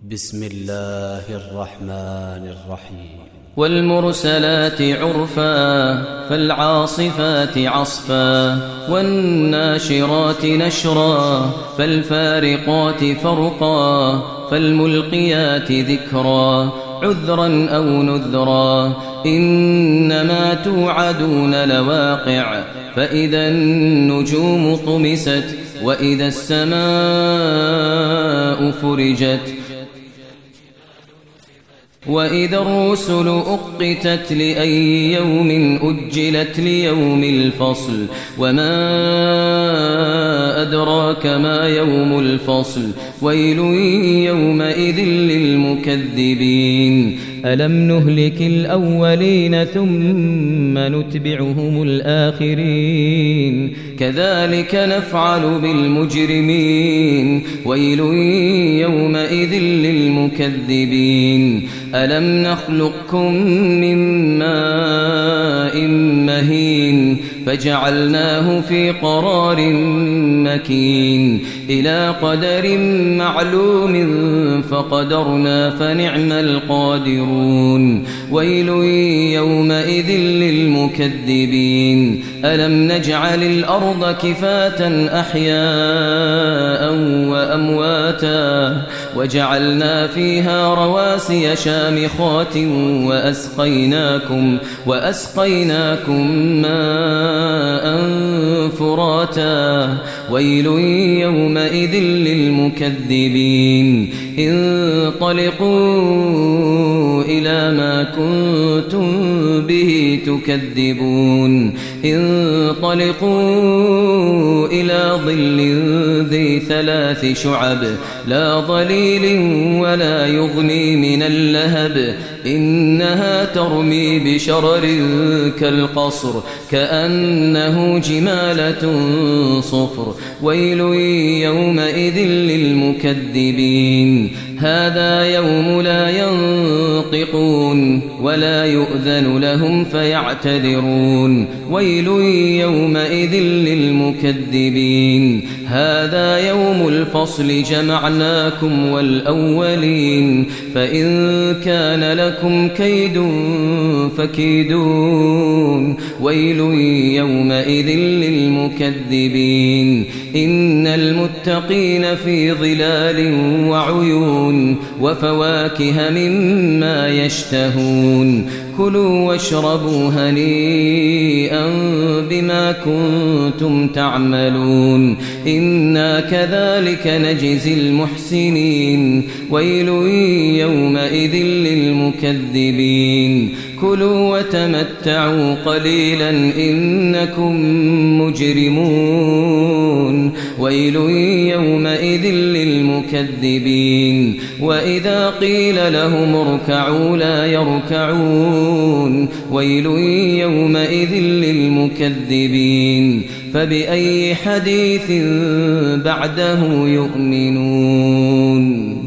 بسم الله الرحمن الرحيم والمرسلات عرفا فالعاصفات عصفا والناشرات نشرا فالفارقات فرقا فالملقيات ذكرا عذرا أو نذرا إنما توعدون لواقع فإذا النجوم طمست وإذا السماء فرجت وإذا الرسل أقتت لأي يوم أجلت ليوم الفصل وما أدراك ما يوم الفصل ويل يومئذ للمكذبين ألم نهلك الأولين ثم نتبعهم الآخرين كذلك نفعل بالمجرمين ويل يومئذ للمكذبين ألم نخلقكم من ماء مهين فجعلناه في قرار مكين إلى قدر معلوم فقدرنا فنعم القادرون ويل يومئذ للمكذبين ألم نجعل الأرض كفاة أحياء وأمواتا وجعلنا فيها رواسي شامخات وأسقيناكم ماء فراتا ويل يومئذ للمكذبين انطلقوا إلى ما كنتم به تكذبون انطلقوا إلى ظل ذي 3 شعب لا ظليل ولا يغني من اللهب إنها ترمي بشرر كالقصر كأنه جمالة صفر ويل يومئذ للمكذبين هذا يوم لا ينطقون ولا يؤذن لهم فيعتذرون ويل يومئذ للمكذبين هذا يوم الفصل جمعناكم والأولين فإن كان لكم كيد فكيدون ويل يومئذ للمكذبين إن المتقين في ظلال وعيون وفواكه مما يشتهون كلوا واشربوا هنيئا بما كنتم تعملون إنا كذلك نجزي المحسنين ويل يومئذ للمكذبين كلوا وتمتعوا قليلا إنكم مجرمون ويل يومئذ للمكذبين وإذا قيل لهم اركعوا لا يركعون ويل يومئذ للمكذبين فبأي حديث بعده يؤمنون